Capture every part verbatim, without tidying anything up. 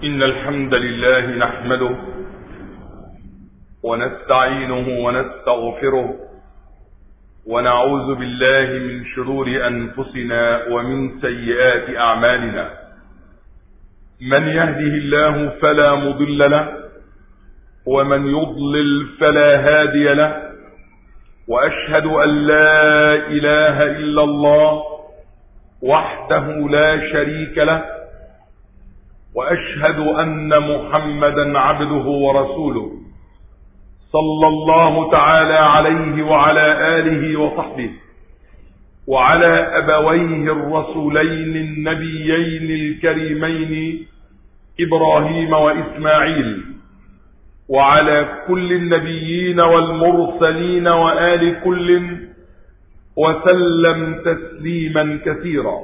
إن الحمد لله نحمده ونستعينه ونستغفره ونعوذ بالله من شرور أنفسنا ومن سيئات أعمالنا. من يهده الله فلا مضل له ومن يضلل فلا هادي له، وأشهد أن لا إله إلا الله وحده لا شريك له، وأشهد أن محمدا عبده ورسوله صلى الله تعالى عليه وعلى آله وصحبه وعلى أبويه الرسولين النبيين الكريمين إبراهيم وإسماعيل، وعلى كل النبيين والمرسلين وآل كل، وسلم تسليما كثيرا.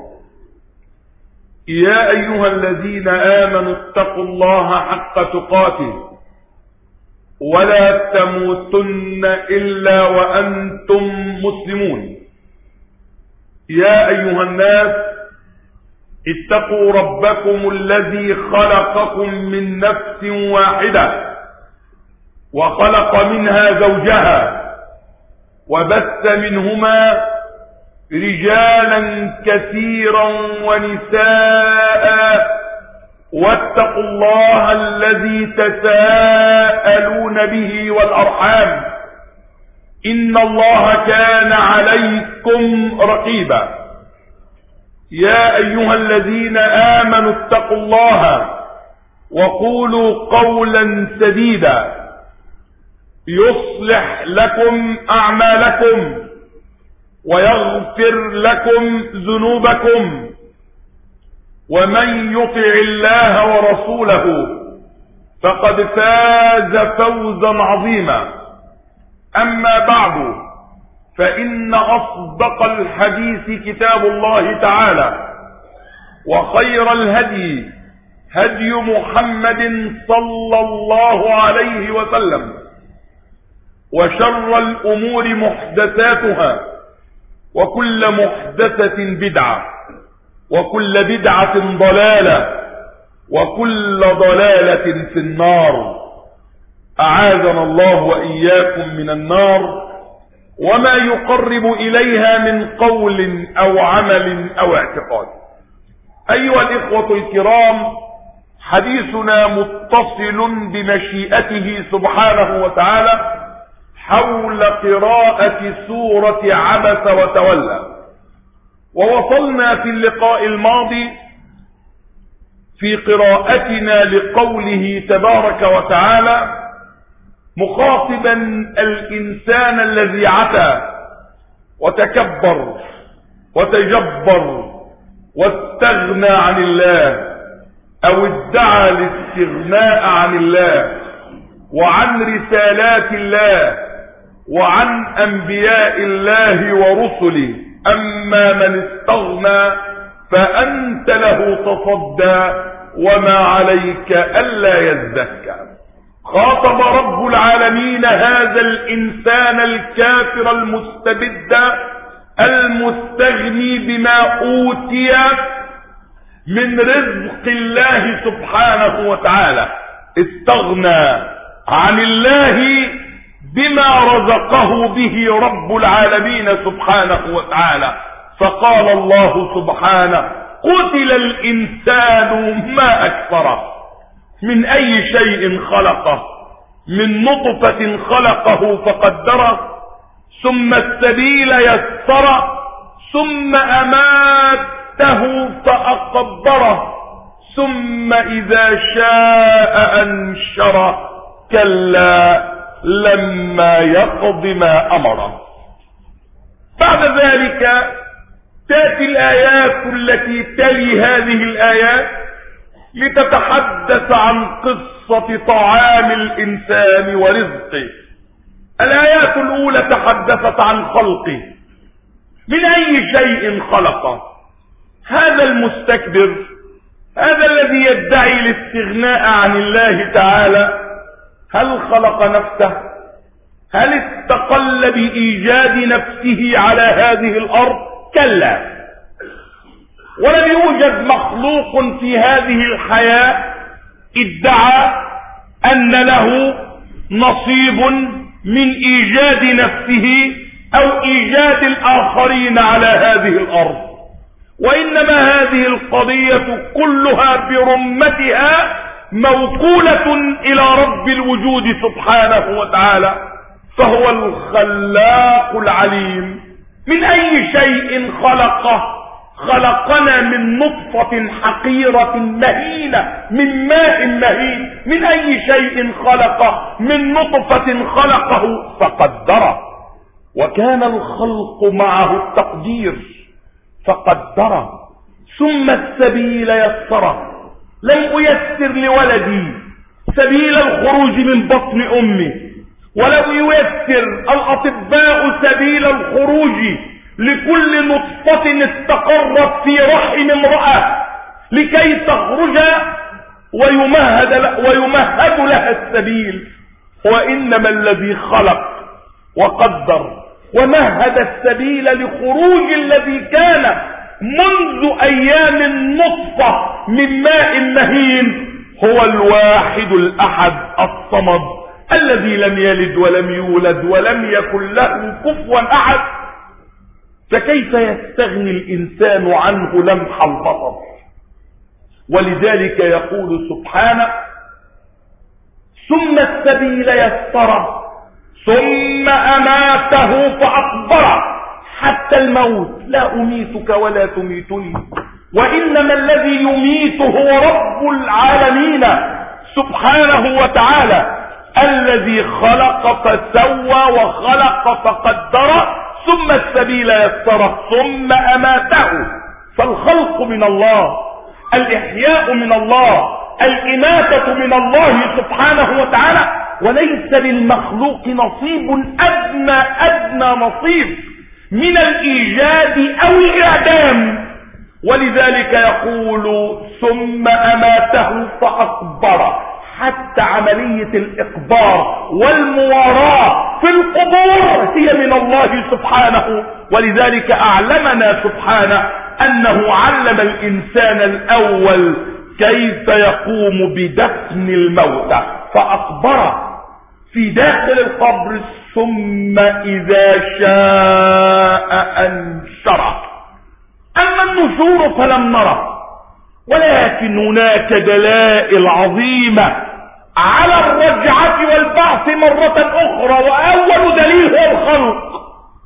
يا أيها الذين آمنوا اتقوا الله حق تقاته ولا تموتن إلا وأنتم مسلمون. يا أيها الناس اتقوا ربكم الذي خلقكم من نفس واحدة وخلق منها زوجها وبث منهما رجالا كثيرا ونساء، واتقوا الله الذي تساءلون به والأرحام إن الله كان عليكم رقيبا. يا أيها الذين آمنوا اتقوا الله وقولوا قولا سديدا يصلح لكم أعمالكم ويغفر لكم ذنوبكم، ومن يطع الله ورسوله فقد فاز فوزا عظيما. أما بعد، فإن أصدق الحديث كتاب الله تعالى، وخير الهدي هدي محمد صلى الله عليه وسلم، وشر الأمور محدثاتها، وكل محدثة بدعة، وكل بدعة ضلالة، وكل ضلالة في النار. أعاذنا الله وإياكم من النار وما يقرب إليها من قول أو عمل أو اعتقاد. أيها الإخوة الكرام، حديثنا متصل بمشيئته سبحانه وتعالى حول قراءة سورة عبس وتولى، ووصلنا في اللقاء الماضي في قراءتنا لقوله تبارك وتعالى مخاطبا الإنسان الذي عتى وتكبر وتجبر واستغنى عن الله، أو ادعى الاستغناء عن الله وعن رسالات الله وعن أنبياء الله ورسله. أما من استغنى فأنت له تصدى وما عليك ألا يزكى. خاطب رب العالمين هذا الإنسان الكافر المستبد المستغني بما أوتي من رزق الله سبحانه وتعالى، استغنى عن الله بما رزقه به رب العالمين سبحانه وتعالى. فقال الله سبحانه قتل الإنسان ما أكفره، من أي شيء خلقه، من نطفة خلقه فقدره، ثم السبيل يسره، ثم أماته فأقبره، ثم إذا شاء أنشره، كلا لما يقض ما أمره. بعد ذلك تأتي الآيات التي تلي هذه الآيات لتتحدث عن قصة طعام الإنسان ورزقه. الآيات الأولى تحدثت عن خلقه، من أي شيء خلقه. هذا المستكبر، هذا الذي يدعي الاستغناء عن الله تعالى، هل خلق نفسه؟ هل استقل بإيجاد نفسه على هذه الأرض؟ كلا، ولم يوجد مخلوق في هذه الحياة ادعى أن له نصيب من إيجاد نفسه أو إيجاد الآخرين على هذه الأرض، وإنما هذه القضية كلها برمتها موكولة إلى رب الوجود سبحانه وتعالى، فهو الخلاق العليم. من أي شيء خلقه؟ خلقنا من نطفة حقيرة مهينة من ماء مهين. من أي شيء خلقه؟ من نطفة خلقه فقدره، وكان الخلق معه التقدير فقدره. ثم السبيل يسره، لم أيسر لولدي سبيل الخروج من بطن أمه، ولم ييسر الأطباء سبيل الخروج لكل نطفة استقرت في رحم امرأة لكي تخرج ويمهد, ويمهد لها السبيل، وإنما الذي خلق وقدر ومهد السبيل لخروج الذي كان منذ أيام النطفة من ماء مهين هو الواحد الأحد الصمد الذي لم يلد ولم يولد ولم يكن له كفوا أحد. فكيف يستغني الإنسان عنه لمح البصر؟ ولذلك يقول سبحانه: ثم السبيل يسره ثم أماته فأقبره حتى الموت، لا أميتك ولا تميتني، وإنما الذي يميت هو رب العالمين سبحانه وتعالى الذي خلق فسوى وخلق فقدر ثم السبيل يسره ثم أماته. فالخلق من الله، الإحياء من الله، الإماتة من الله سبحانه وتعالى، وليس للمخلوق نصيب أدنى أدنى نصيب من الإيجاد أو الإعدام. ولذلك يقول: ثم أماته فأقبره. حتى عملية الإقبار والمواراة في القبور هي من الله سبحانه، ولذلك أعلمنا سبحانه أنه علم الإنسان الأول كيف يقوم بدفن الموتى فأقبره في داخل القبر، ثم إذا شاء أنشره. أما النشور فلم نره، ولكن هناك دلائل عظيمة على الرجعة والبعث مرة أخرى، وأول دليل هو الخلق.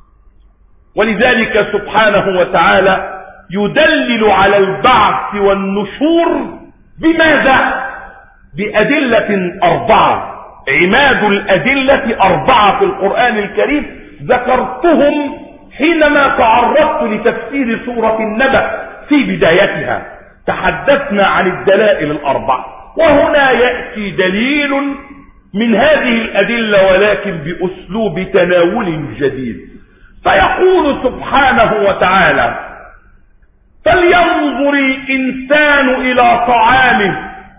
ولذلك سبحانه وتعالى يدلل على البعث والنشور بماذا؟ بأدلة أربعة. عماد الأدلة أربعة في القرآن الكريم ذكرتهم حينما تعرضت لتفسير سورة النبأ في بدايتها. تحدثنا عن الدلائل الأربعة، وهنا يأتي دليل من هذه الأدلة ولكن بأسلوب تناول جديد. فيقول سبحانه وتعالى: فلينظر الإنسان إلى طعامه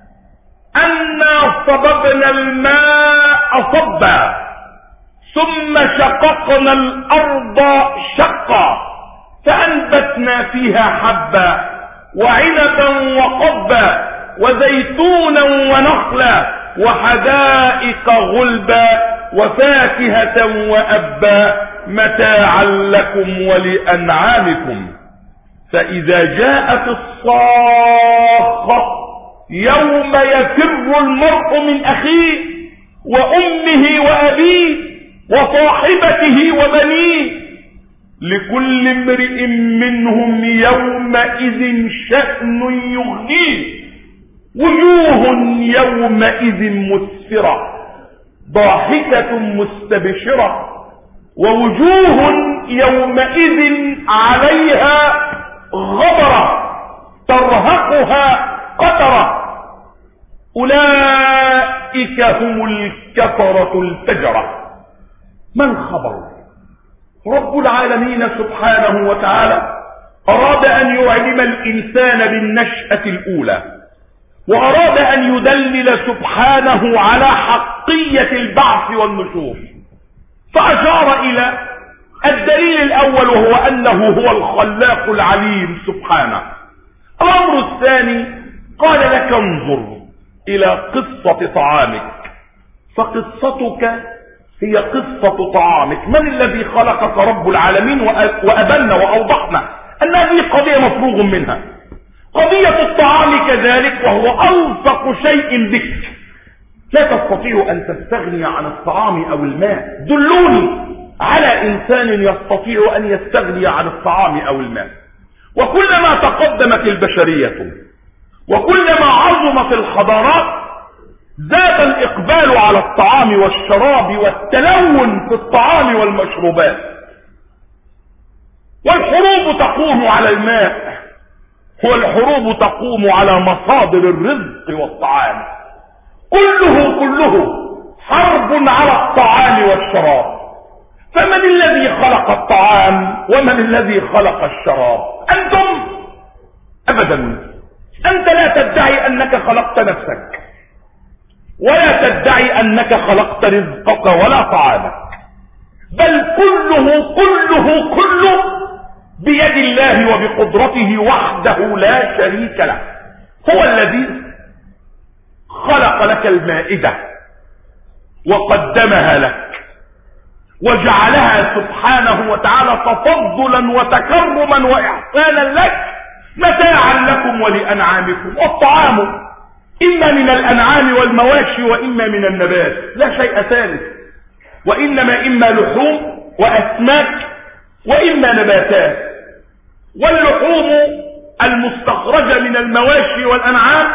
أنا صببنا الماء صبا ثم شققنا الأرض شقا فأنبتنا فيها حبا وعنبا وقبا وزيتونا ونخلا وحدائق غلبا وفاكهة وأبا متاعا لكم ولأنعامكم. فإذا جاءت الصاخة يوم يفر المرء من أخيه وأمه وأبيه وصاحبته وبنيه لكل امرئ منهم يومئذ شأن يغنيه وجوه يومئذ مسفرة ضاحكة مستبشرة ووجوه يومئذ عليها غبرة ترهقها قترة أولئك هم الكفرة الفجرة. ما الخبر؟ رب العالمين سبحانه وتعالى أراد أن يعلم الإنسان بالنشأة الأولى، وأراد أن يدلل سبحانه على حقية البعث والنشور، فأشار إلى الدليل الأول وهو أنه هو الخلاق العليم سبحانه. الأمر الثاني قال لك انظر إلى قصة طعامك، فقصتك هي قصة طعامك. من الذي خلقك؟ رب العالمين، وأبنا وأوضحنا أن هذه قضية مفروغ منها. قضية الطعام كذلك، وهو ألصق شيء بك. لا تستطيع أن تستغني عن الطعام أو الماء. دلوني على إنسان يستطيع أن يستغني عن الطعام أو الماء. وكلما تقدمت البشرية وكلما عظمت الحضارات زاد الإقبال على الطعام والشراب والتلون في الطعام والمشروبات، والحروب تقوم على الماء، والحروب تقوم على مصادر الرزق والطعام. كله كله حرب على الطعام والشراب. فمن الذي خلق الطعام ومن الذي خلق الشراب؟ أنتم؟ أبدا. أنت لا تدعي أنك خلقت نفسك، ولا تدعي أنك خلقت رزقك ولا طعامك، بل كله كله كله بيد الله وبقدرته وحده لا شريك له. هو الذي خلق لك المائدة وقدمها لك وجعلها سبحانه وتعالى تفضلا وتكرما وإحسانا لك، متاعا لكم ولأنعامكم. والطعام إما من الأنعام والمواشي وإما من النبات، لا شيء ثالث، وإنما إما لحوم وأسماك وإما نباتات. واللحوم المستخرجة من المواشي والأنعام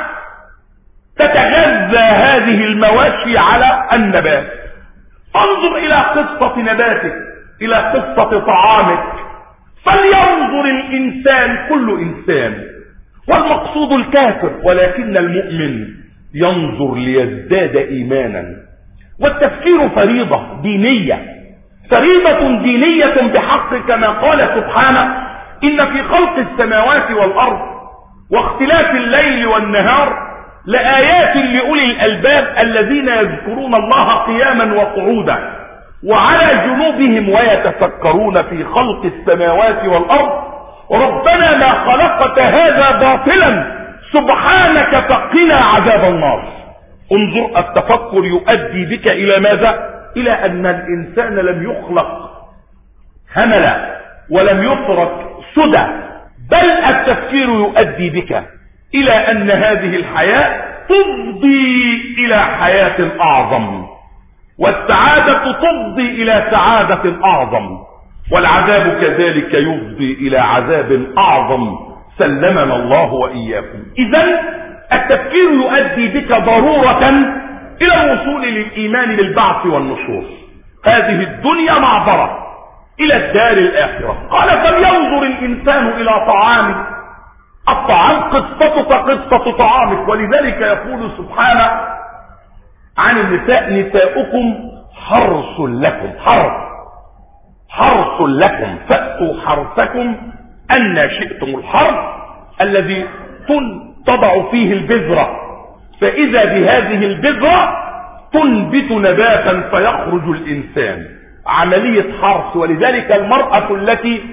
تتغذى هذه المواشي على النبات. انظر إلى قصة نباتك، إلى قصة طعامك، فلينظر الإنسان كل إنسان، والمقصود الكافر، ولكن المؤمن ينظر ليزداد إيمانا. والتفكير فريضة دينية، فريضة دينية بحق، كما قال سبحانه: إن في خلق السماوات والأرض واختلاف الليل والنهار لآيات لأولي الألباب الذين يذكرون الله قياما وقعودا وعلى جنوبهم ويتفكرون في خلق السماوات والأرض ربنا ما خلقت هذا باطلا سبحانك فقنا عذاب النار. انظر، التفكر يؤدي بك إلى ماذا؟ إلى أن الإنسان لم يخلق هملا ولم يترك سدى، بل التفكير يؤدي بك إلى أن هذه الحياة تفضي إلى حياة أعظم، والسعادة تفضي إلى سعادة أعظم، والعذاب كذلك يفضي إلى عذاب أعظم، سلمنا الله وإياكم. إذن التفكير يؤدي بك ضرورة إلى الوصول للإيمان بالبعث والنشور. هذه الدنيا معبرة إلى الدار الآخرة. قال: فلينظر الإنسان إلى طعامه. الطعام قصتك قصة طعامك، ولذلك يقول سبحانه عن النساء: نساؤكم حرث لكم. حرث حرث لكم فأتوا حرثكم أن شئتم. الحرث الذي تضع فيه البذرة، فإذا بهذه البذرة تنبت نباتا فيخرج الإنسان. عملية حرث. ولذلك المرأة التي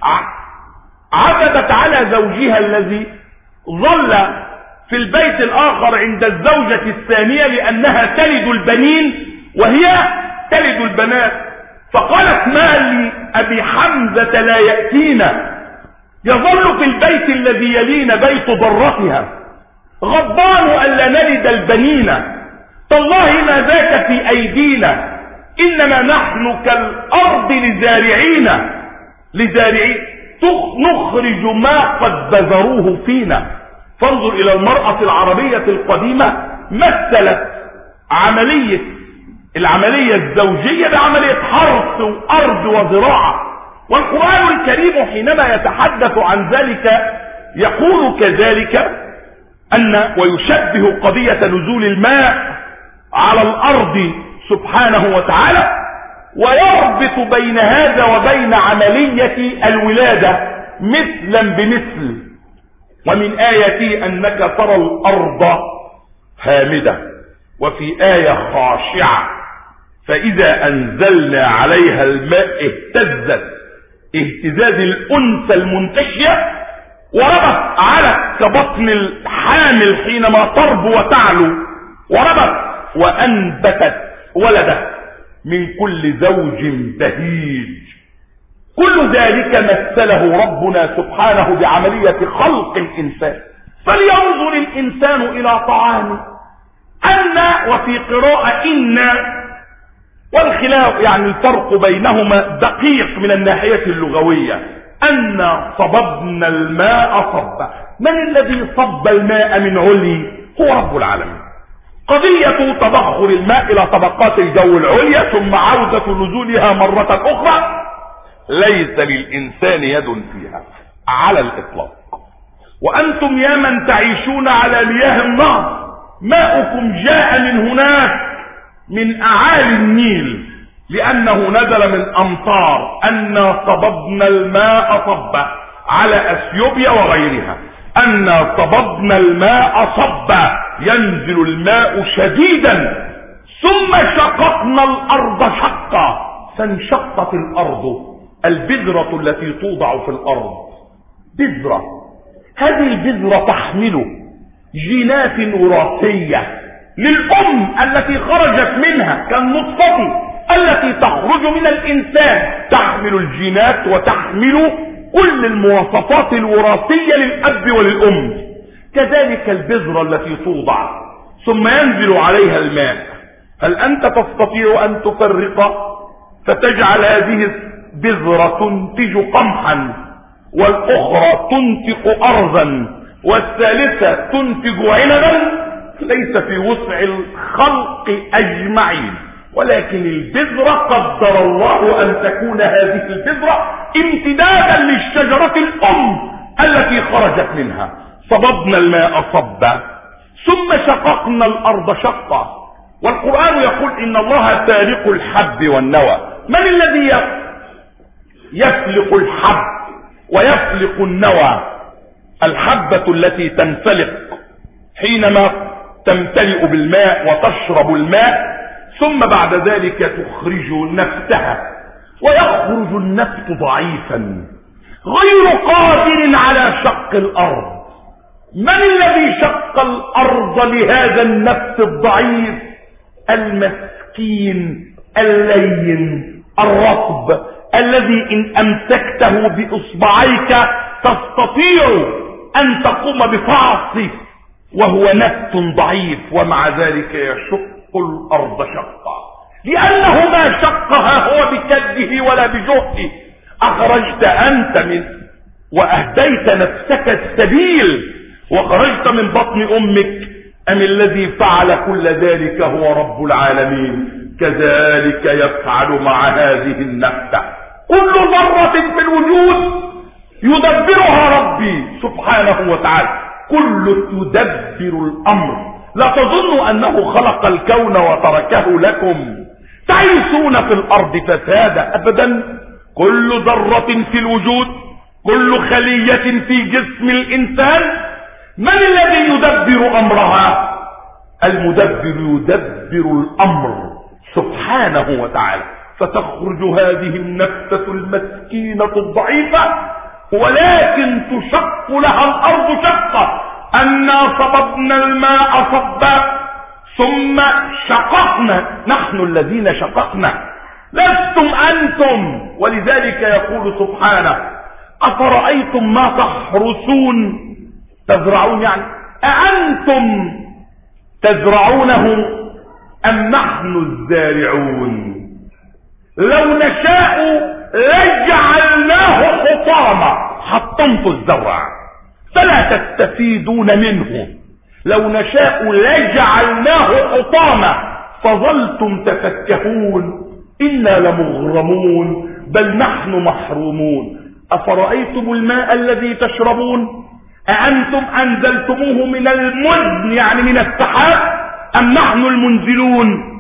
عتبت على زوجها الذي ظل في البيت الآخر عند الزوجة الثانية لأنها تلد البنين وهي تلد البنات، فقالت: ما لي أبي حمزة لا يأتينا، يظل في البيت الذي يلين بيت ضرتها، غضبان ألا نلد البنين، تالله ما ذاك في أيدينا، إنما نحن كالأرض لزارعين لزارعين نخرج ما قد بذروه فينا. فانظر إلى المرأة العربية القديمة، مثلت عملية العملية الزوجية بعملية حرث وأرض وزراعة. والقرآن الكريم حينما يتحدث عن ذلك يقول كذلك أن ويشبه قضية نزول الماء على الأرض سبحانه وتعالى، ويربط بين هذا وبين عملية الولادة مثلا بمثل. ومن آياته أنك ترى الأرض هامدة، وفي آية خاشعة، فإذا أنزلنا عليها الماء اهتزت اهتزاز الأنثى المنتشية، وربت على كبطن الحامل حينما تربو وتعلو وربت وأنبتت ولده من كل زوج بهيج. كل ذلك مثله ربنا سبحانه بعملية خلق الإنسان. فلينظر الإنسان إلى طعامه. أن وفي قراءة إن، والخلاف يعني الفرق بينهما دقيق من الناحية اللغوية. أن صببنا الماء صبا. من الذي صب الماء من علي؟ هو رب العالمين. قضية تبخر الماء إلى طبقات الجو العليا ثم عودة نزولها مرة أخرى ليس للإنسان يد فيها على الإطلاق. وأنتم يا من تعيشون على مياه النهر ماؤكم جاء من هناك من أعالي النيل لأنه نزل من أمطار. أنا صببنا الماء صبا على أثيوبيا وغيرها. أنا صببنا الماء صبا ينزل الماء شديدا ثم شققنا الأرض شقا فانشقت الأرض. البذرة التي توضع في الأرض بذرة، هذه البذرة تحمل جينات وراثية للأم التي خرجت منها كالنطفة التي تخرج من الإنسان، تحمل الجينات وتحمل كل المواصفات الوراثية للأب وللأم. كذلك البذرة التي توضع ثم ينزل عليها الماء. هل أنت تستطيع أن تفرق فتجعل هذه بذرة تنتج قمحا والأخرى تنتج أرضا والثالثة تنتج عنبا؟ ليس في وسع الخلق أجمعين، ولكن البذرة قدر الله أن تكون هذه البذرة امتدادا للشجرة الأم التي خرجت منها. صببنا الماء صبا ثم شققنا الأرض شقا. والقرآن يقول إن الله فارق الحب والنوى. من الذي يفلق الحب ويفلق النوى؟ الحبة التي تنفلق حينما تمتلئ بالماء وتشرب الماء ثم بعد ذلك تخرج نفسها ويخرج النفس ضعيفا غير قادر على شق الأرض. من الذي شق الأرض لهذا النفس الضعيف؟ المسكين اللين الرطب الذي إن أمسكته بإصبعيك تستطيع أن تقوم بفعصه وهو نفس ضعيف، ومع ذلك يشق الأرض شقا لأنه ما شقها هو بكده ولا بجهده. أخرجت أنت من وأهديت نفسك السبيل وخرجت من بطن أمك، أم الذي فعل كل ذلك هو رب العالمين؟ كذلك يفعل مع هذه النفس. كل ذرة في الوجود يدبرها ربي سبحانه وتعالى. كل يدبر الأمر. لا تظنوا أنه خلق الكون وتركه لكم تعيشون في الأرض فسادا، أبدا. كل ذرة في الوجود، كل خلية في جسم الإنسان، من الذي يدبر أمرها؟ المدبر يدبر الأمر سبحانه وتعالى. فتخرج هذه النفسة المسكينة الضعيفة ولكن تشق لها الأرض شقا. أنا صببنا الماء صبا ثم شققنا. نحن الذين شققنا، لستم أنتم. ولذلك يقول سبحانه: أفرأيتم ما تحرثون، تزرعون يعني أأنتم تزرعونه أم نحن الزارعون؟ لو نشاء لجعلناه حطاما. حطمت الزرع فلا تستفيدون منه. لو نشاء لجعلناه حطاما فظلتم تفكهون إنا لمغرمون بل نحن محرومون. أفرأيتم الماء الذي تشربون أأنتم أنزلتموه من المزن يعني من السحاب أم نحن المنزلون؟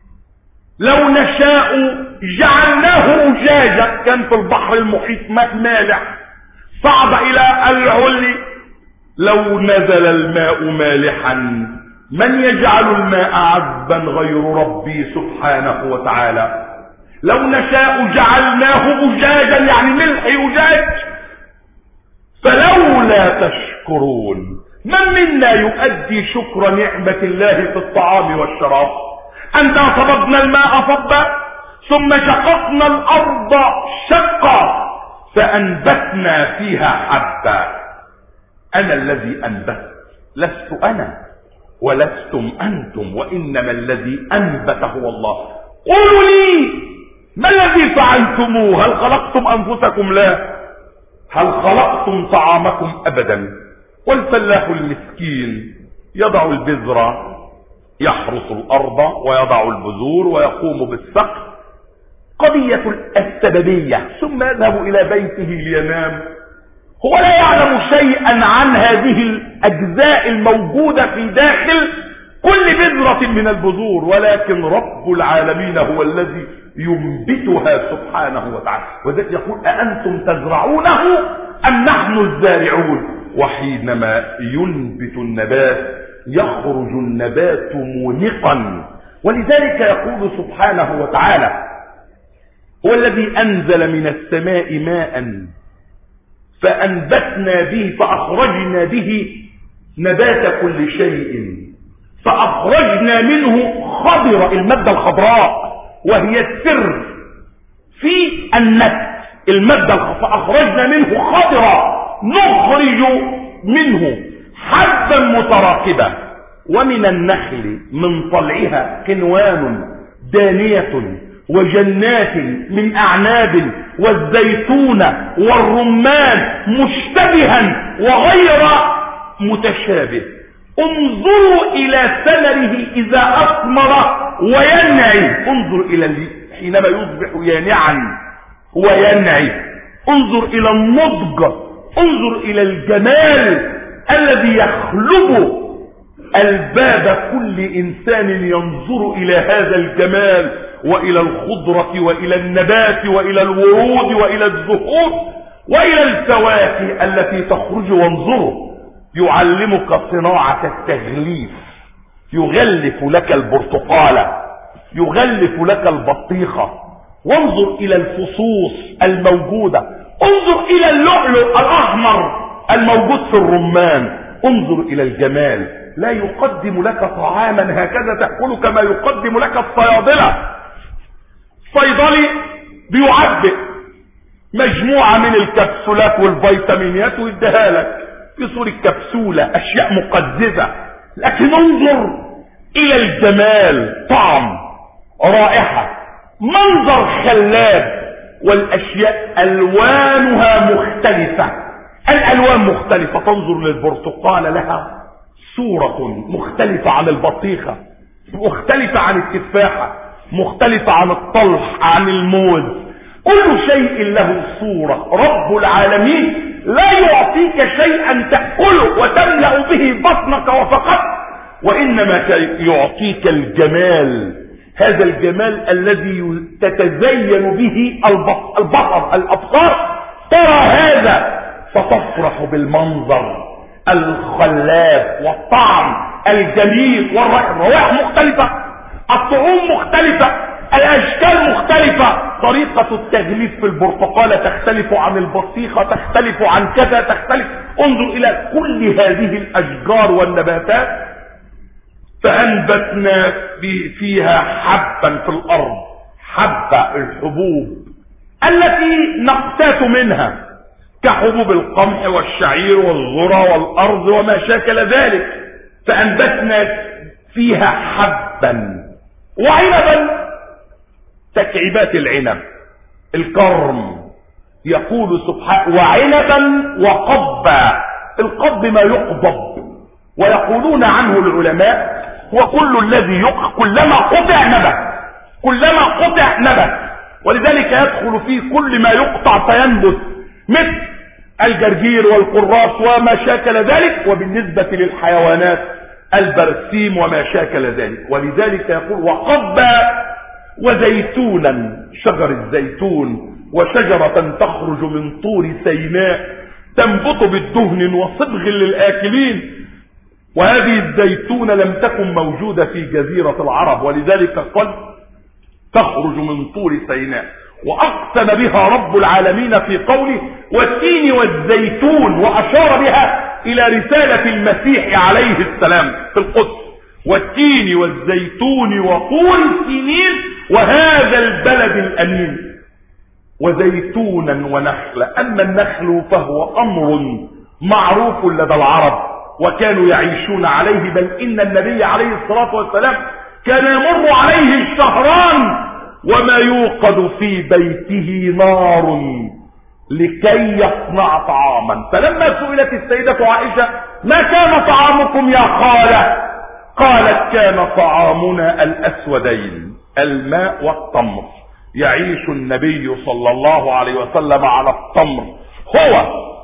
لو نشاء جعلناه أجاجا. كان في البحر المحيط ماء مالح صعد إلى العلي. لو نزل الماء مالحا من يجعل الماء عذبا غير ربي سبحانه وتعالى؟ لو نشاء جعلناه أجاجا يعني ملح أجاج. فلولا تشكرون. من منا يؤدي شكر نعمة الله في الطعام والشراب؟ أننا صببنا الماء صبا ثم شققنا الأرض شقا فأنبتنا فيها حبا. أنا الذي أنبت، لست أنا ولستم أنتم، وإنما الذي أنبت هو الله. قولوا لي ما الذي فعلتموه؟ هل خلقتم أنفسكم؟ لا. هل خلقتم طعامكم؟ أبدا. والفلاح المسكين يضع البذرة، يحرث الأرض ويضع البذور ويقوم بالسقف، قضية السببية، ثم يذهب إلى بيته لينام. هو لا يعلم شيئا عن هذه الأجزاء الموجودة في داخل كل بذرة من البذور، ولكن رب العالمين هو الذي ينبتها سبحانه وتعالى. وذلك يقول أأنتم تزرعونه أم نحن الزارعون؟ وحينما ينبت النبات يخرج النبات مونقا. ولذلك يقول سبحانه وتعالى هو الذي أنزل من السماء ماء فأنبتنا به فأخرجنا به نبات كل شيء فأخرجنا منه خضرة، المادة الخضراء وهي السر في النبت، المادة فأخرجنا منه خضرة نخرج منه حبا متراكبا ومن النخل من طلعها قنوان دانية وجنات من أعناب والزيتون والرمان مشتبها وغير متشابه انظروا إلى ثمره إذا أثمر وينعي. انظر إلى حينما يصبح يانعا وينعي، انظر إلى النضج، انظر إلى الجمال الذي يخلب الباب كل إنسان ينظر إلى هذا الجمال وإلى الخضرة وإلى النبات وإلى الورود وإلى الزهور وإلى الفواكه التي تخرج. وانظروا يعلمك صناعة التغليف، يغلف لك البرتقالة، يغلف لك البطيخة. وانظر إلى الفصوص الموجودة، انظر إلى اللؤلؤ الأحمر الموجود في الرمان، انظر إلى الجمال. لا يقدم لك طعاما هكذا تأكل كما يقدم لك الصيادلة. صيدلي بيعبئ مجموعة من الكبسولات والفيتامينات ويديها لك في صورة كبسولة، أشياء مقززة، لكن انظر إلى الجمال، طعم، رائحة، منظر خلاب، والأشياء ألوانها مختلفة، الألوان مختلفة. تنظر للبرتقالة لها صورة مختلفة عن البطيخة، مختلفة عن التفاحة، مختلفة عن الطلح، عن الموز، كل شيء له صورة. رب العالمين لا يعطيك شيئا تأكله وتملأ به بطنك وفقط، وإنما يعطيك الجمال، هذا الجمال الذي تتزين به البصر، الأبصار ترى هذا فتفرح بالمنظر الخلاب والطعم الجميل والروائح مختلفة، الطعوم مختلفة، الاشكال مختلفة، طريقة التغليف في البرتقالة تختلف عن البطيخة، تختلف عن كذا، تختلف. انظر الى كل هذه الاشجار والنباتات. فانبتنا فيها حبا في الارض، حبة الحبوب التي نقتات منها كحبوب القمح والشعير والذرة والارض وما شاكل ذلك. فانبتنا فيها حبا وعنبا، تكعيبات العنب، الكرم، يقول سبحانه وعنبا وقبا. القب ما يقضب، ويقولون عنه العلماء هو كل الذي يق كلما قطع نبت، كلما قطع نبت، ولذلك يدخل فيه كل ما يقطع فينبت مثل الجرجير والقراص وما شاكل ذلك، وبالنسبة للحيوانات البرسيم وما شاكل ذلك. ولذلك يقول وقبا وزيتونا، شجر الزيتون، وشجرة تخرج من طور سيناء تنبت بالدهن وصبغ للآكلين. وهذه الزيتونة لم تكن موجودة في جزيرة العرب، ولذلك قال تخرج من طور سيناء. وأقسم بها رب العالمين في قوله والتين والزيتون، وأشار بها الى رسالة المسيح عليه السلام في القدس: والتين والزيتون وطور سينين وهذا البلد الامين وزيتونا ونخلا. اما النخل فهو امر معروف لدى العرب وكانوا يعيشون عليه، بل ان النبي عليه الصلاة والسلام كان يمر عليه الشهران وما يوقد في بيته نار لكي يصنع طعاما. فلما سئلت السيدة عائشة: ما كان طعامكم يا خالة؟ قالت: كان طعامنا الاسودين، الماء والتمر. يعيش النبي صلى الله عليه وسلم على التمر هو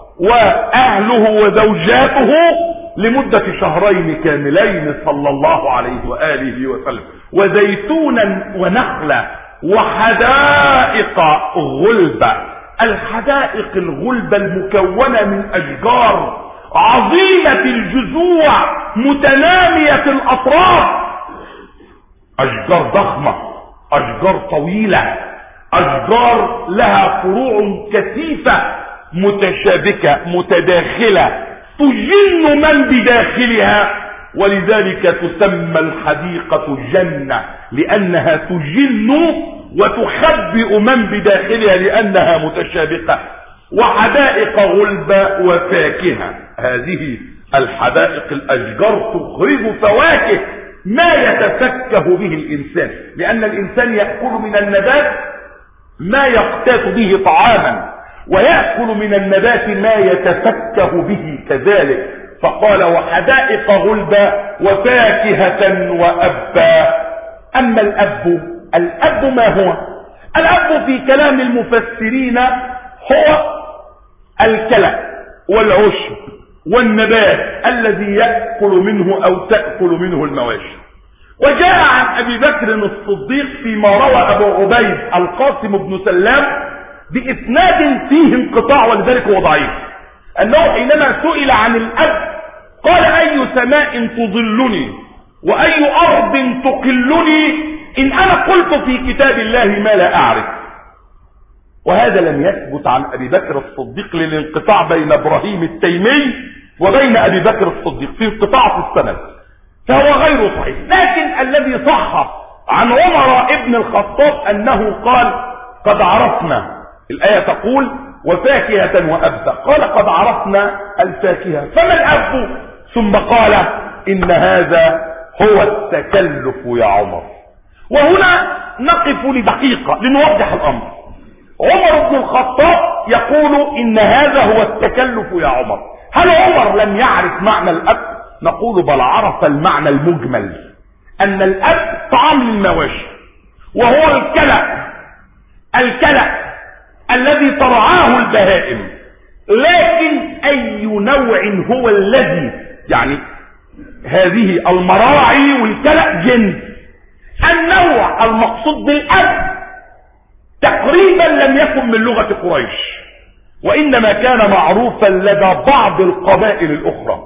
واهله وزوجاته لمدة شهرين كاملين صلى الله عليه وآله وسلم، وزيتونا ونخلا وحدائق غلبة. الحدائق الغلبة المكونة من أشجار عظيمة الجذوع متنامية الأطراف، أشجار ضخمة، أشجار طويلة، أشجار لها فروع كثيفة متشابكة متداخلة تجن من بداخلها، ولذلك تسمى الحديقة جنة لأنها تجن وتخبئ من بداخلها لأنها متشابكة. وحدائق غلبة وفاكهة، هذه الحدائق الأشجار تخرج فواكه ما يتفكه به الإنسان، لأن الإنسان يأكل من النبات ما يقتات به طعاما ويأكل من النبات ما يتفكه به كذلك. فقال: وحدائق غلبة وفاكهة وأبا. أما الأب، الأب ما هو؟ الأب في كلام المفسرين هو الكلى والعشب والنبات الذي يأكل منه أو تأكل منه المواشي. وجاء عن أبي بكر الصديق فيما روى أبو عبيد القاسم بن سلام بإسناد فيه انقطاع ولذلك هو ضعيف، أنه حينما سئل عن الأب قال: أي سماء تظلني وأي أرض تقلني إن أنا قلت في كتاب الله ما لا أعرف. وهذا لم يثبت عن أبي بكر الصديق للانقطاع بين إبراهيم التيمي وبين أبي بكر الصديق، في انقطاع في السند، فهو غير صحيح. لكن الذي صح عن عمر ابن الخطاب أنه قال: قد عرفنا، الآية تقول: وفاكهة وأبا، قال: قد عرفنا الفاكهة، فما الأب؟ ثم قال: إن هذا هو التكلف يا عمر. وهنا نقف لدقيقة لنوضح الأمر. عمر بن الخطاب يقول: إن هذا هو التكلف يا عمر. هل عمر لم يعرف معنى الأب؟ نقول: بل عرف المعنى المجمل، أن الأب طعام للمواشي، وهو الكلأ، الكلأ الذي ترعاه البهائم. لكن أي نوع هو الذي، يعني هذه المراعي والكلأ جنس، النوع المقصود بالأب تقريبا لم يكن من لغة قريش، وإنما كان معروفا لدى بعض القبائل الأخرى.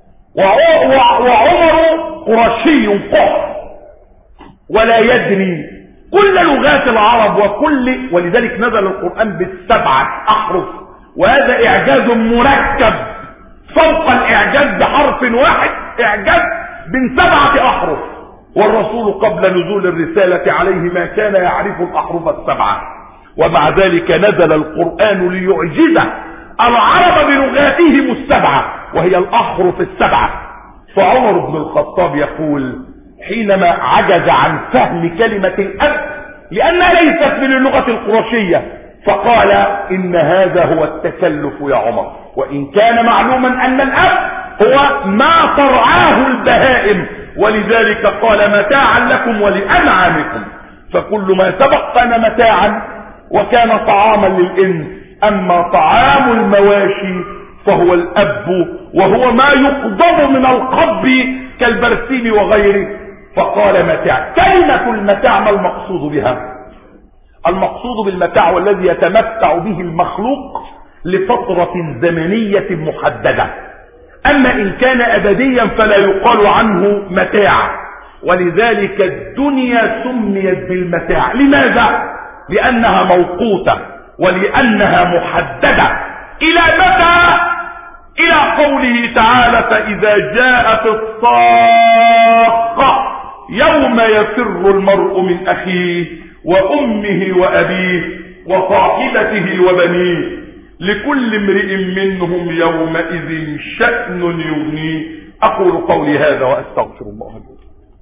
وعمر قرشي قح ولا يدري كل لغات العرب وكل، ولذلك نزل القرآن بالسبعة أحرف، وهذا إعجاز مركب فوق الإعجاز بحرف واحد، إعجاز من سبعة أحرف. والرسول قبل نزول الرسالة عليه ما كان يعرف الأحرف السبعة، ومع ذلك نزل القرآن ليعجز العرب بلغاتهم السبعة وهي الأحرف السبعة. فعمر بن الخطاب يقول حينما عجز عن فهم كلمة الأب لأنها ليست من اللغة القرشية، فقال: إن هذا هو التكلف يا عمر. وإن كان معلوما أن الأب هو ما ترعاه البهائم، ولذلك قال: متاعا لكم ولأنعامكم. فكل ما سبق كان متاعا وكان طعاما للإنس، أما طعام المواشي فهو الأب، وهو ما يقضب من القب كالبرسيم وغيره. فقال: متاع. كلمة المتاع ما المقصود بها؟ المقصود بالمتاع والذي يتمتع به المخلوق لفترة زمنية محددة، أما إن كان أبديا فلا يقال عنه متاع. ولذلك الدنيا سميت بالمتاع. لماذا؟ لأنها موقوتة ولأنها محددة. إلى متى؟ إلى قوله تعالى فإذا جاءت الصاخة يوم يفر المرء من أخيه وأمه وأبيه وصاحبته وبنيه لكل امرئ منهم يومئذ شأن يغنيه. أقول قولي هذا وأستغفر الله لي.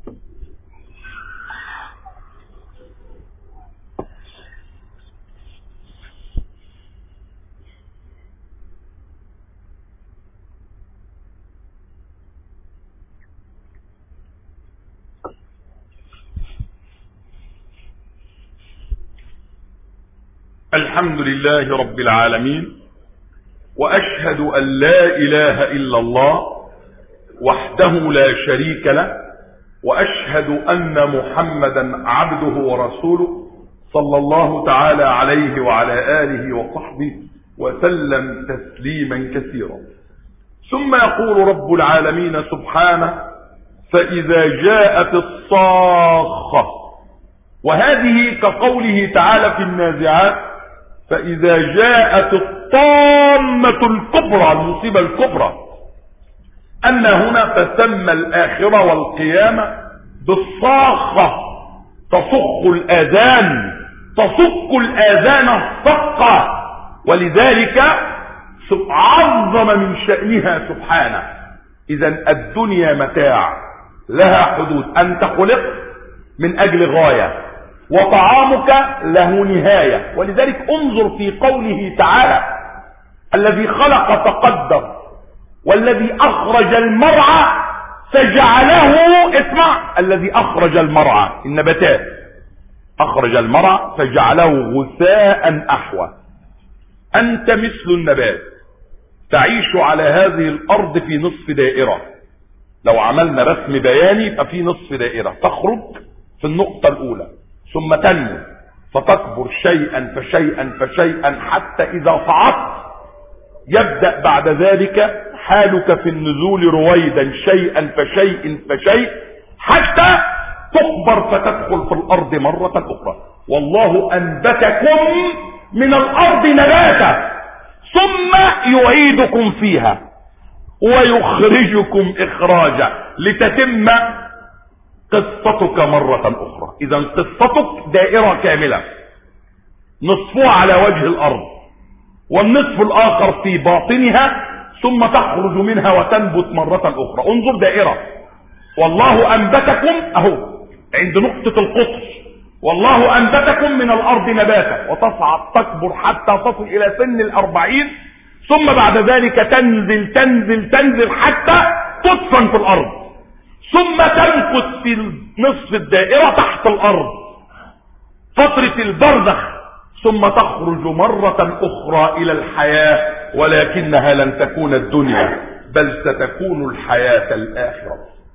الحمد لله رب العالمين، وأشهد أن لا إله إلا الله وحده لا شريك له، وأشهد أن محمدا عبده ورسوله صلى الله تعالى عليه وعلى آله وصحبه وسلم تسليما كثيرا. ثم يقول رب العالمين سبحانه فإذا جاءت الصاخة، وهذه كقوله تعالى في النازعات فإذا جاءت الطامة الكبرى، المصيبة الكبرى، أن هنا تسمى الآخرة والقيامة بالصاخة، تصخ الآذان، تصك الآذان الصقة، ولذلك عظم من شأنها سبحانه. إذا الدنيا متاع لها حدود، أنت خلقت من أجل غاية، وطعامك له نهاية، ولذلك انظر في قوله تعالى الذي خلق فقدر والذي أخرج المرعى فجعله، اسمع، الذي أخرج المرعى النباتات، أخرج المرعى فجعله غثاء أحوى. أنت مثل النبات تعيش على هذه الأرض في نصف دائرة. لو عملنا رسم بياني يبقى في نصف دائرة، تخرج في النقطة الأولى ثم تنمو فتكبر شيئا فشيئا فشيئا حتى إذا صعدت يبدأ بعد ذلك حالك في النزول رويدا شيئا فشيء فشيء حتى تكبر فتدخل في الأرض مرة أخرى. والله أنبتكم من الأرض نباتا ثم يعيدكم فيها ويخرجكم إخراجا لتتم قصتك مرة أخرى. إذا قصتك دائرة كاملة، نصفها على وجه الأرض والنصف الآخر في باطنها، ثم تخرج منها وتنبت مرة أخرى. انظر دائرة. والله أنبتكم أهو عند نقطة القطر، والله أنبتكم من الأرض نباتا، وتصعد تكبر حتى تصل إلى سن الأربعين، ثم بعد ذلك تنزل تنزل تنزل حتى تدفن في الأرض، ثم تمكث في نصف الدائرة تحت الأرض فترة البرزخ، ثم تخرج مرة أخرى إلى الحياة، ولكنها لن تكون الدنيا بل ستكون الحياة الآخرة.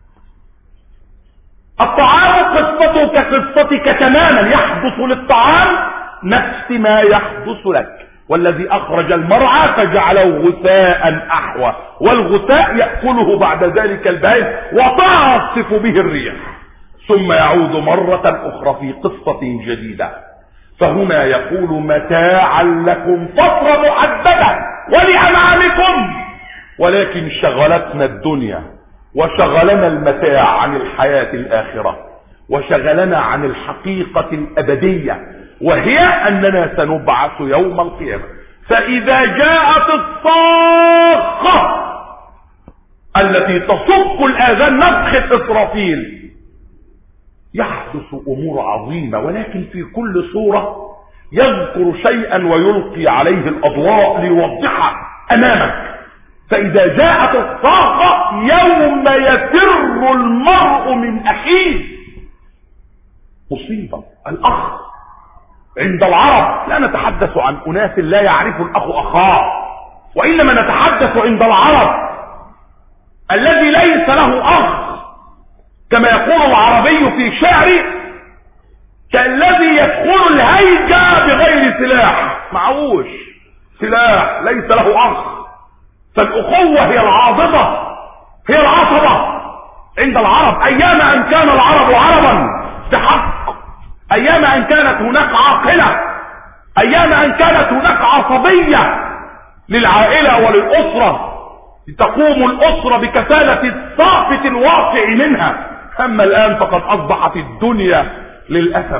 الطعام قصته كقصتك تماما، يحدث للطعام نفس ما يحدث لك. والذي أخرج المرعى فجعله غثاء أحوى، والغثاء يأكله بعد ذلك البهائم وتعصف به الريح، ثم يعود مرة أخرى في قصة جديدة. فهنا يقول متاعا لكم فترة محددة ولأنعامكم، ولكن شغلتنا الدنيا وشغلنا المتاع عن الحياة الآخرة، وشغلنا عن الحقيقة الأبدية، وهي أننا سنبعث يوم القيامة. فإذا جاءت الصاخة التي تصك الآذان، نفخة إسرافيل، يحدث أمور عظيمة، ولكن في كل صورة يذكر شيئا ويلقي عليه الأضواء ليوضحها أمامك. فإذا جاءت الصاخة يوم يفر المرء من أخيه، مصيبة. الأخ عند العرب، لا نتحدث عن أناس لا يعرف الأخ أخاه، وإنما نتحدث عند العرب الذي ليس له أخ، كما يقول العربي في شعره كالذي يدخل الهيجة بغير سلاح، معوش سلاح، ليس له أخ. فالأخوة هي العاضدة، هي العصبة عند العرب، أيام أن كان العرب عربا بحق، أيام أن كانت هناك عاقلة، أيام أن كانت هناك عصبية للعائلة وللأسرة، تقوم الأسرة بكفالة الصافة الواقع منها. أما الآن فقد أصبحت الدنيا للأسف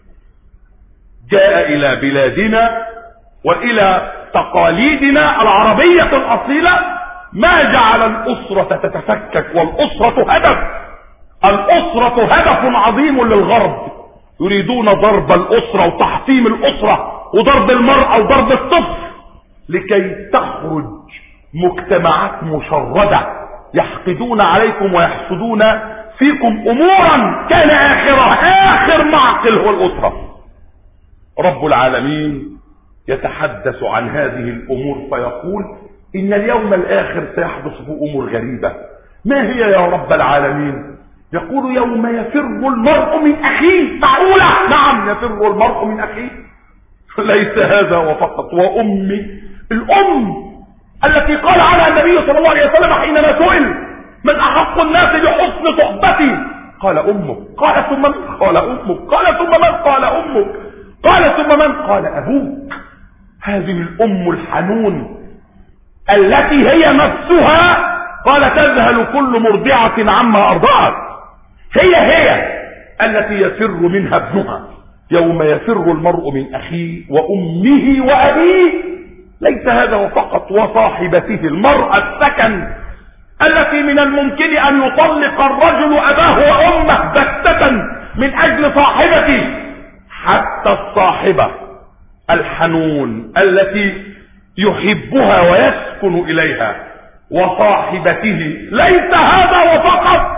جاء إلى بلادنا وإلى تقاليدنا العربية الأصيلة ما جعل الأسرة تتفكك، والأسرة هدف. الأسرة هدف عظيم للغرب، يريدون ضرب الأسرة وتحطيم الأسرة وضرب المرأة وضرب الطفل لكي تخرج مجتمعات مشردة، يحقدون عليكم ويحسدون فيكم أمورا كان آخرها آخر معقل هو الأسرة. رب العالمين يتحدث عن هذه الأمور فيقول إن اليوم الآخر سيحدث في أمور غريبة. ما هي يا رب العالمين؟ يقول يوم يفر المرء من أخيه. معقولة؟ نعم يفر المرء من أخيه. ليس هذا وفقط، وأمي الأم التي قال عنها النبي صلى الله عليه وسلم حينما سئل من أحق الناس بحسن صحبتي قال أمك، قال ثم من؟ قال أمك، قال ثم من؟ قال أمك، قال ثم من؟ قال أبوك. هذه الأم الحنون التي هي نفسها قال تذهل كل مرضعة عما أرضعت، هي هي التي يفر منها ابنها. يوم يفر المرء من أخيه وأمه وأبيه. ليس هذا وفقط، وصاحبته المرأة السكن التي من الممكن أن يطلق الرجل أباه وأمه بتة من أجل صاحبته. حتى الصاحبة الحنون التي يحبها ويسكن إليها وصاحبته. ليس هذا وفقط،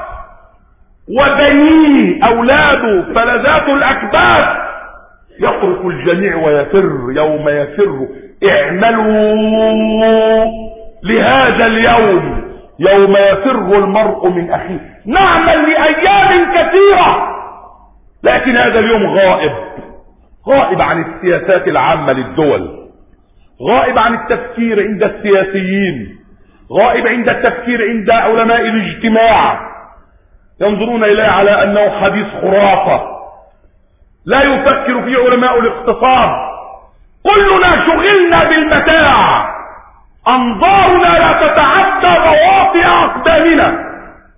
وبنيه أولاده فلذات الأكباد. يترك الجميع ويفر. يوم يفر اعملوا لهذا اليوم يوم يفر المرء من أخيه. نعمل لأيام كثيرة لكن هذا اليوم غائب، غائب عن السياسات العامة للدول، غائب عن التفكير عند السياسيين، غائب عند التفكير عند علماء الاجتماع. ينظرون إليه على أنه حديث خرافة. لا يفكر فيه علماء الاقتصاد. كلنا شغلنا بالمتاع، أنظارنا لا تتعدى مواطئ أقدامنا،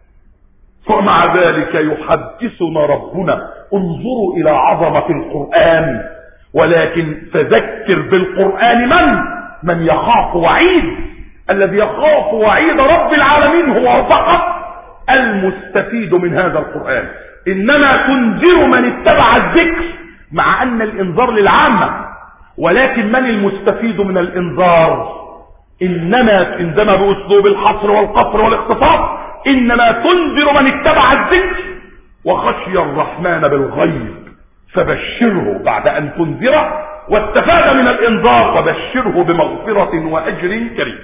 ومع ذلك يحدثنا ربنا انظروا إلى عظمة القرآن. ولكن فذكر بالقرآن من؟ من يخاف وعيد. الذي يخاف وعيد رب العالمين هو فقط المستفيد من هذا القرآن. إنما تنذر من اتبع الذكر، مع أن الإنذار للعامة، ولكن من المستفيد من الإنذار؟ إنما عندما بأسلوب الحصر والقصر والاختصاص إنما تنذر من اتبع الذكر وخشي الرحمن بالغيب فبشره بعد أن تنذره واستفاد من الإنذار فبشره بمغفرة وأجر كريم.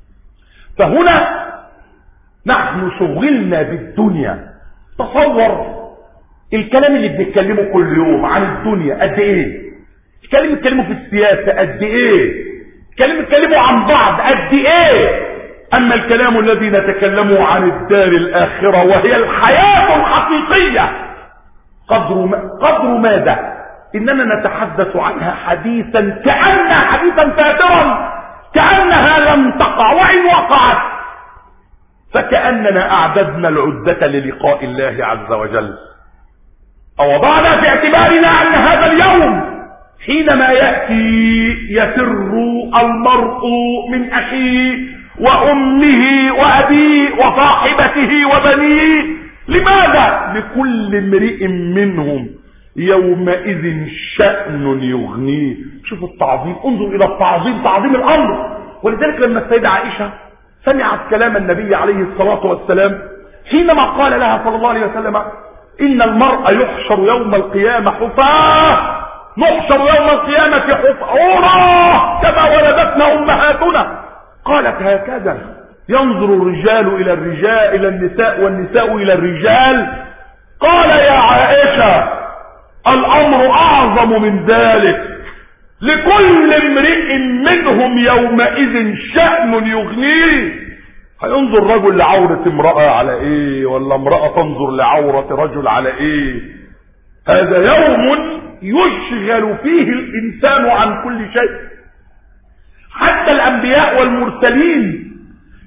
فهنا نحن شغلنا بالدنيا. تصور الكلام اللي بنتكلمه كل يوم عن الدنيا قد ايه، الكلام بنتكلمه في السياسة قد ايه، الكلام بنتكلمه عن بعض قد ايه. اما الكلام الذي نتكلمه عن الدار الاخرة وهي الحياة الحقيقية قدر, ما قدر ماذا؟ اننا نتحدث عنها حديثا كأنها حديثا فاترا، كأنها لم تقع، وإن وقعت فكأننا أعددنا العدة للقاء الله عز وجل. أو وضعنا في اعتبارنا أن هذا اليوم حينما يأتي يفر المرء من أخيه وأمه وأبيه وصاحبته وبنيه. لماذا؟ لكل امرئ منهم يومئذ شأن يغنيه. شوف التعظيم، انظر إلى التعظيم، تعظيم الأمر. ولذلك لما السيدة عائشة سمعت كلام النبي عليه الصلاة والسلام حينما قال لها صلى الله عليه وسلم إن المرء يحشر يوم القيامة حفاة، نحشر يوم القيامة حفاة كما ولدتنا أمهاتنا. قالت هكذا ينظر الرجال إلى الرجال إلى النساء والنساء إلى الرجال. قال يا عائشة الأمر أعظم من ذلك، لكل امرئ منهم يومئذ شأن يغنيه. هينظر رجل لعورة امرأة على ايه، ولا امرأة تنظر لعورة رجل على ايه؟ هذا يوم يشغل فيه الانسان عن كل شيء. حتى الانبياء والمرسلين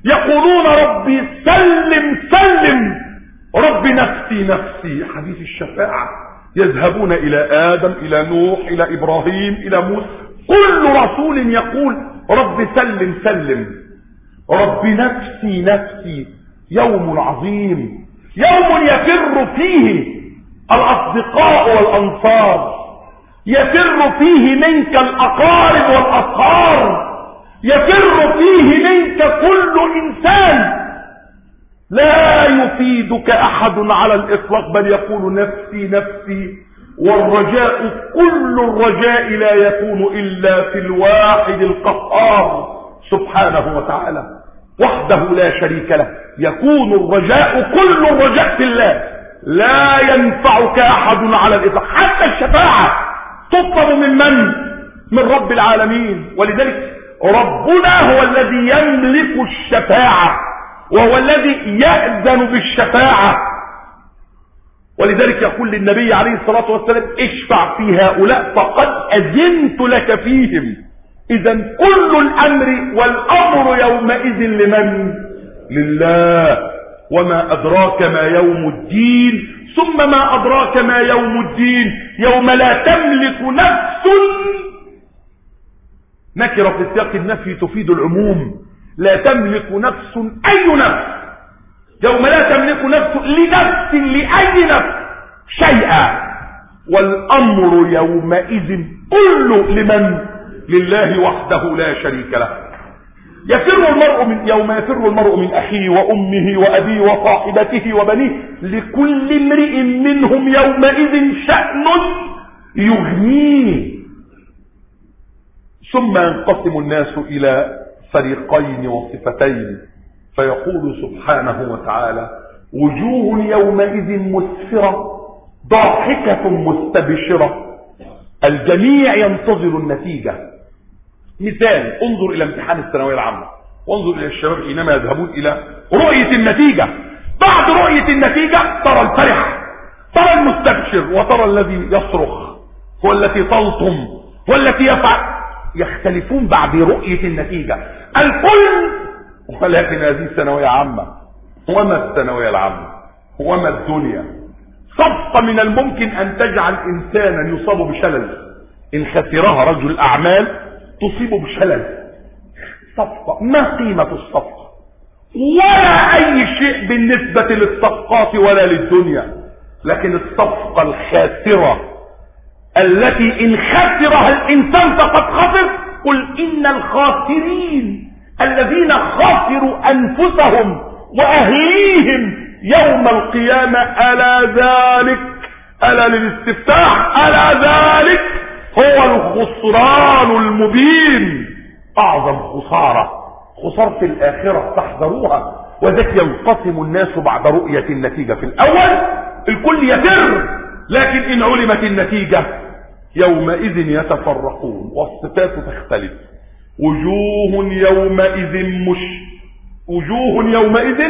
يقولون ربي سلم سلم، ربي نفسي نفسي. حديث الشفاعة، يذهبون إلى آدم، إلى نوح، إلى إبراهيم، إلى موسى، كل رسول يقول ربي سلم سلم، ربي نفسي نفسي. يوم عظيم، يوم يفر فيه الأصدقاء والأنصار، يفر فيه منك الأقارب والأصهار، يفر فيه منك كل إنسان، لا يفيدك أحد على الإطلاق، بل يقول نفسي نفسي. والرجاء كل الرجاء لا يكون إلا في الواحد القهار سبحانه وتعالى وحده لا شريك له. يكون الرجاء كل الرجاء في الله، لا ينفعك أحد على الإطلاق. حتى الشفاعة تطلب من من؟ من رب العالمين. ولذلك ربنا هو الذي يملك الشفاعة، وهو الذي يأذن بالشفاعة. ولذلك يقول للنبي عليه الصلاة والسلام اشفع في هؤلاء فقد أذنت لك فيهم. إذا كل الأمر والأمر يومئذ لمن؟ لله. وما أدراك ما يوم الدين، ثم ما أدراك ما يوم الدين، يوم لا تملك نفس، نكرة في سياق النفي تفيد العموم، لا تملك نفس أي نفس، يوم لا تملك نفس لنفس لأي نفس شيئا، والأمر يومئذ كله لمن؟ لله وحده لا شريك له. يفر المرء من يوم يفر المرء من أخيه وأمه وأبيه وصاحبته وبنيه، لكل امرئ منهم يومئذ شأن يغنيه. ثم ينقسم الناس إلى فريقين وصفتين، فيقول سبحانه وتعالى وجوه يومئذ مسفرة ضاحكة مستبشرة. الجميع ينتظر النتيجة. مثال، انظر إلى امتحان الثانوية العامة، وانظر إلى الشباب حينما يذهبون إلى رؤية النتيجة. بعد رؤية النتيجة ترى الفرح، ترى المستبشر، وترى الذي يصرخ، والتي تلطم، والتي يفعل. يختلفون بعد رؤية النتيجة الكل. ولكن هذه الثانوية عامة، وما الثانوية العامة وما الدنيا، صفقة من الممكن أن تجعل إنسانا يصاب بشلل، إن خسرها رجل أعمال تصيبه بشلل. صفقة، ما قيمة الصفقة؟ ولا أي شيء بالنسبة للصفقات ولا للدنيا. لكن الصفقة الخاسرة التي إن خسرها الإنسان فقد خسر. قل إن الخاسرين الذين خسروا أنفسهم وأهليهم يوم القيامة ألا ذلك، ألا للاستفتاح، ألا ذلك هو الخسران المبين. أعظم خسارة خسارة الآخرة، تحذروها. وذلك ينقسم الناس بعد رؤية النتيجة. في الأول الكل يفر، لكن إن علمت النتيجة يومئذ يتفرقون، والصفات تختلف. وجوه يومئذ مش وجوه يومئذ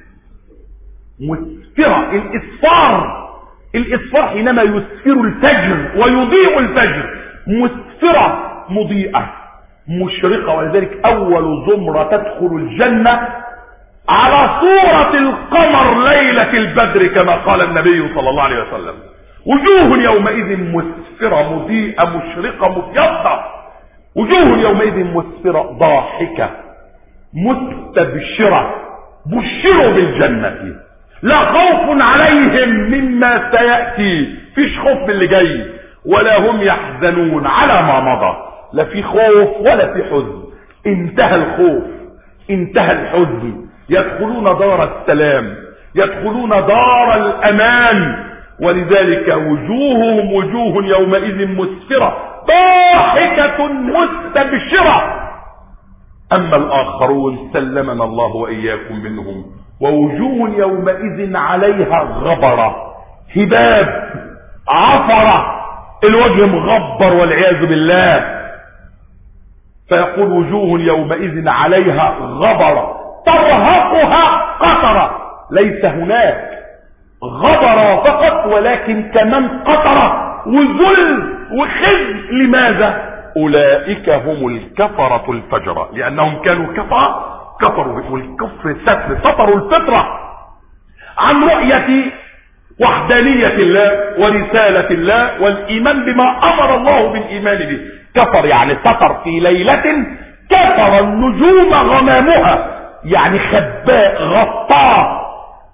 مسفرة. الإسفار، الإسفار حينما يسفر الفجر ويضيء الفجر، مسفرة مضيئة مشرقة. ولذلك أول زمرة تدخل الجنة على صورة القمر ليلة البدر كما قال النبي صلى الله عليه وسلم. وجوه يومئذ مسفرة مضيئة مشرقة مبيضة. وجوه يومئذ مسفرة ضاحكة مستبشرة، بشروا بالجنة لا خوف عليهم مما سيأتي، فيش خوف باللي جاي، ولا هم يحزنون على ما مضى. لا في خوف ولا في حزن، انتهى الخوف، انتهى الحزن. يدخلون دار السلام، يدخلون دار الأمان. ولذلك وجوههم وجوه يومئذ مسفرة ضاحكة مستبشرة. أما الآخرون سلمنا الله وإياكم منهم. ووجوه يومئذ عليها غبرة، هباب، عفرة، الوجه مغبر والعياذ بالله. فيقول وجوه يومئذ عليها غبرة ترهقها قطرة. ليس هناك غبرة فقط، ولكن كمان قطرة وذل وخزي. لماذا؟ أولئك هم الكفرة الفجرة، لأنهم كانوا كفرة كفروا، والكفر ستر، سطروا الفطرة عن رؤية وحدانية الله ورسالة الله والإيمان بما أمر الله بالإيمان به. كفر يعني سطر في ليلة كفر النجوم غمامها، يعني خباء غطاه.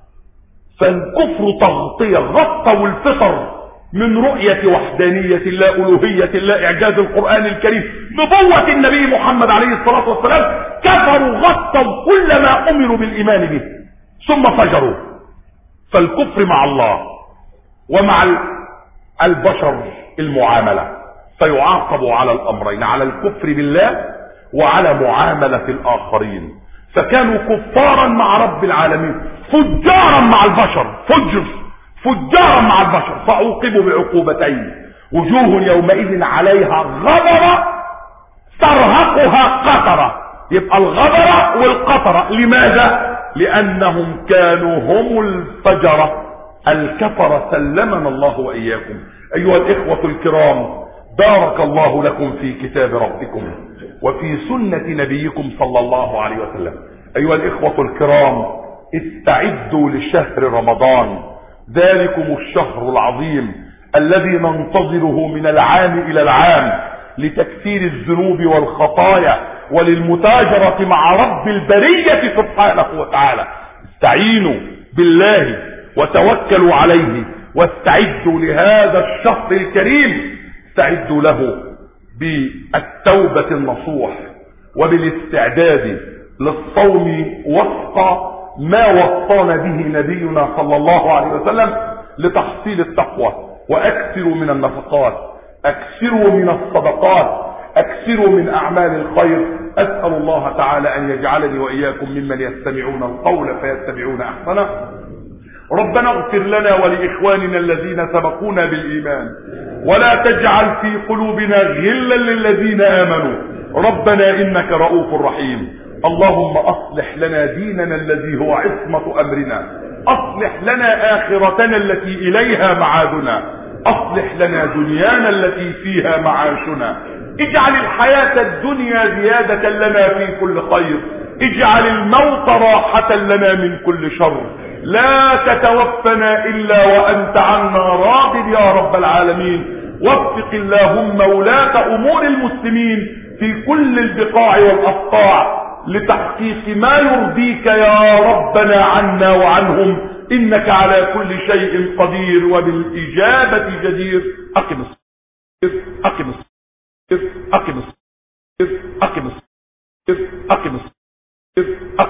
فالكفر تغطية، غطوا الفطر من رؤية وحدانية الله، ألوهية الله، إعجاز القرآن الكريم، نبوة النبي محمد عليه الصلاة والسلام. كفروا غطوا كل ما أمروا بالإيمان به ثم فجروا. فالكفر مع الله ومع البشر المعاملة، فيعاقب على الأمرين، على الكفر بالله وعلى معاملة الآخرين. فكانوا كفارا مع رب العالمين، فجارا مع البشر، فجر فجارا مع البشر، فعوقبوا بعقوبتين: وجوه يومئذ عليها غبرة ترهقها قطرة. يبقى الغبرة والقطرة، لماذا؟ لأنهم كانوا هم الفجرة الكفرة، سلمنا الله وإياكم. أيها الإخوة الكرام، بارك الله لكم في كتاب ربكم وفي سنة نبيكم صلى الله عليه وسلم. أيها الإخوة الكرام، استعدوا لشهر رمضان، ذلكم الشهر العظيم الذي ننتظره من العام إلى العام لتكثير الذنوب والخطايا وللمتاجرة مع رب البرية سبحانه وتعالى. استعينوا بالله وتوكلوا عليه، واستعدوا لهذا الشهر الكريم، استعدوا له بالتوبة النصوح وبالاستعداد للصوم وفق ما وصانا به نبينا صلى الله عليه وسلم لتحصيل التقوى. واكثروا من النفقات، اكثروا من الصدقات، اكثروا من اعمال الخير. اسأل الله تعالى ان يجعلني واياكم ممن يستمعون القول فيتبعون احسنه. ربنا اغفر لنا ولاخواننا الذين سبقونا بالايمان، ولا تجعل في قلوبنا غلا للذين امنوا، ربنا انك رؤوف رحيم. اللهم اصلح لنا ديننا الذي هو عصمة امرنا، اصلح لنا اخرتنا التي اليها معادنا، اصلح لنا دنيانا التي فيها معاشنا. اجعل الحياة الدنيا زيادة لنا في كل خير، اجعل الموت راحة لنا من كل شر. لا تتوفنا الا وانت عنا راض يا رب العالمين. وفق اللهم ولاة امور المسلمين في كل البقاع والاقطاع لتحقيق ما يرضيك يا ربنا عنا وعنهم، انك على كل شيء قدير وبالاجابة جدير. اقم الصلاة اقم الصلاة اقم الصلاة اقم الصلاة اقم الصلاة.